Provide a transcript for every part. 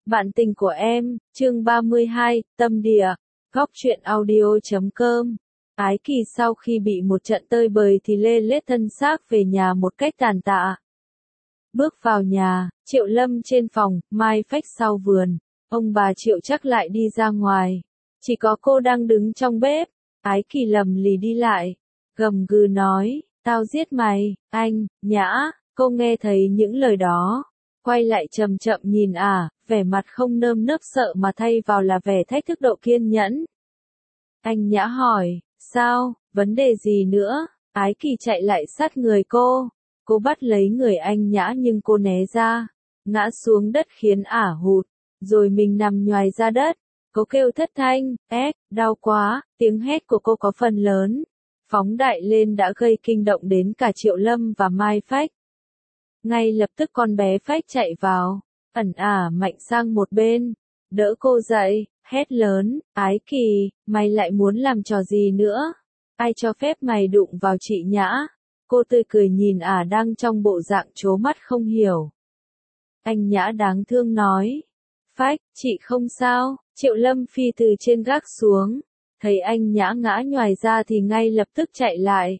Bạn tình của em, chương 32, tâm địa, góc truyện audio.com. Ái Kỳ sau khi bị một trận tơi bời thì lê lết thân xác về nhà một cách tàn tạ. Bước vào nhà, Triệu Lâm trên phòng, Mai Phách sau vườn. Ông bà Triệu chắc lại đi ra ngoài. Chỉ có cô đang đứng trong bếp. Ái Kỳ lầm lì đi lại. Gầm gừ nói, tao giết mày, anh, Nhã. Cô nghe thấy những lời đó. Quay lại chậm chậm nhìn vẻ mặt không nơm nớp sợ mà thay vào là vẻ thách thức độ kiên nhẫn. Anh Nhã hỏi, sao, vấn đề gì nữa? Ái Kỳ chạy lại sát người cô. Cô bắt lấy người anh Nhã nhưng cô né ra, ngã xuống đất khiến hụt, rồi mình nằm nhoài ra đất. Cô kêu thất thanh, đau quá, tiếng hét của cô có phần lớn, phóng đại lên đã gây kinh động đến cả Triệu Lâm và Mai Phách. Ngay lập tức con bé Phách chạy vào, mạnh sang một bên, đỡ cô dậy, hét lớn, Ái Kỳ, mày lại muốn làm trò gì nữa? Ai cho phép mày đụng vào chị Nhã? Cô tươi cười nhìn đang trong bộ dạng trố mắt không hiểu. Anh Nhã đáng thương nói, Phách, chị không sao. Triệu Lâm phi từ trên gác xuống, thấy anh Nhã ngã nhoài ra thì ngay lập tức chạy lại.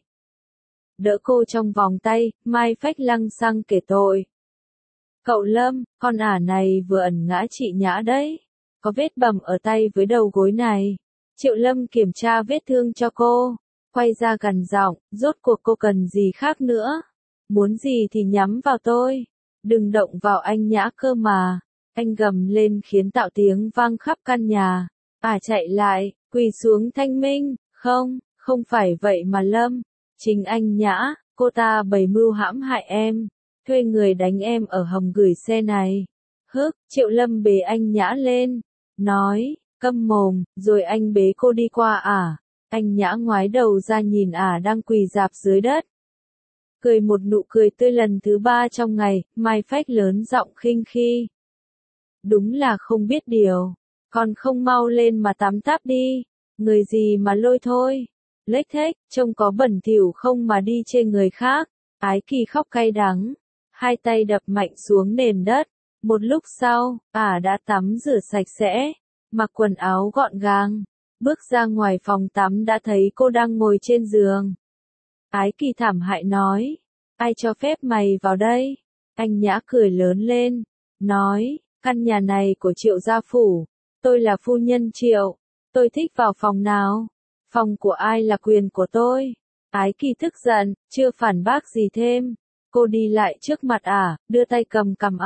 Đỡ cô trong vòng tay, Mai Phách lăng xăng kể tội. Cậu Lâm, con này vừa ẩn ngã chị Nhã đấy. Có vết bầm ở tay với đầu gối này. Triệu Lâm kiểm tra vết thương cho cô, quay ra gằn giọng, rốt cuộc cô cần gì khác nữa? Muốn gì thì nhắm vào tôi, đừng động vào anh Nhã cơ mà. Anh gầm lên khiến tạo tiếng vang khắp căn nhà. Chạy lại, quỳ xuống thanh minh, không phải vậy mà Lâm. Chính anh Nhã, cô ta bày mưu hãm hại em, thuê người đánh em ở hầm gửi xe này. Triệu Lâm bế anh Nhã lên, nói, câm mồm, rồi anh bế cô đi qua Anh Nhã ngoái đầu ra nhìn đang quỳ rạp dưới đất. Cười một nụ cười tươi lần thứ 3 trong ngày, Mai Phách lớn giọng khinh khi. Đúng là không biết điều, còn không mau lên mà tắm táp đi, người gì mà lôi thôi. Lếch thếch, trông có bẩn thỉu không mà đi chê người khác. Ái Kỳ khóc cay đắng, hai tay đập mạnh xuống nền đất. Một lúc sau, đã tắm rửa sạch sẽ, mặc quần áo gọn gàng, bước ra ngoài phòng tắm đã thấy cô đang ngồi trên giường. Ái Kỳ thảm hại nói, ai cho phép mày vào đây? Anh Nhã cười lớn lên, nói, căn nhà này của Triệu gia phủ, tôi là phu nhân Triệu, tôi thích vào phòng nào? Phòng của ai là quyền của tôi. Ái Kỳ tức giận, chưa phản bác gì thêm. Cô đi lại trước mặt đưa tay cầm cằm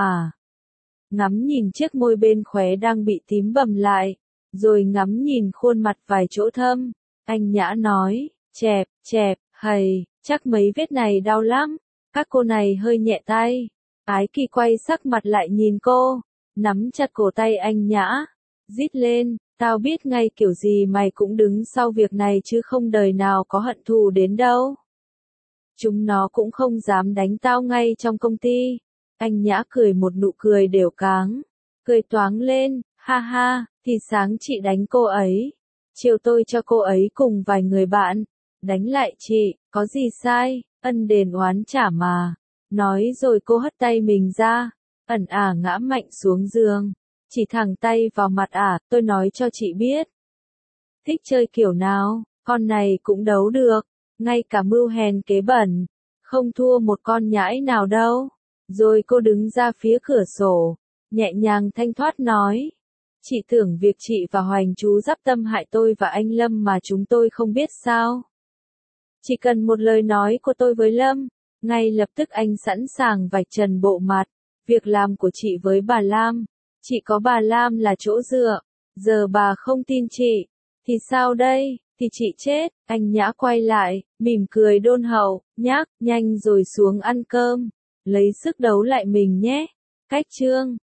ngắm nhìn chiếc môi bên khóe đang bị tím bầm lại, rồi ngắm nhìn khuôn mặt vài chỗ thâm. Anh Nhã nói, chẹp, hầy, chắc mấy vết này đau lắm. Các cô này hơi nhẹ tay. Ái Kỳ quay sắc mặt lại nhìn cô, nắm chặt cổ tay anh Nhã, rít lên. Tao biết ngay kiểu gì mày cũng đứng sau việc này chứ không đời nào có hận thù đến đâu. Chúng nó cũng không dám đánh tao ngay trong công ty. Anh Nhã cười một nụ cười đều cáng. Cười toáng lên, ha, thì sáng chị đánh cô ấy. Chiều tôi cho cô ấy cùng vài người bạn. Đánh lại chị, có gì sai, ân đền oán trả mà. Nói rồi cô hất tay mình ra, ngã mạnh xuống giường. Chỉ thẳng tay vào mặt tôi nói cho chị biết. Thích chơi kiểu nào, con này cũng đấu được, ngay cả mưu hèn kế bẩn, không thua một con nhãi nào đâu. Rồi cô đứng ra phía cửa sổ, nhẹ nhàng thanh thoát nói. Chị tưởng việc chị và Hoành chú dắp tâm hại tôi và anh Lâm mà chúng tôi không biết sao. Chỉ cần một lời nói của tôi với Lâm, ngay lập tức anh sẵn sàng vạch trần bộ mặt, việc làm của chị với bà Lam. Chỉ có bà Lam là chỗ dựa, giờ bà không tin chị, thì sao đây, thì chị chết. Anh Nhã quay lại, mỉm cười đôn hậu, nhác, nhanh rồi xuống ăn cơm, lấy sức đấu lại mình nhé. Cách chương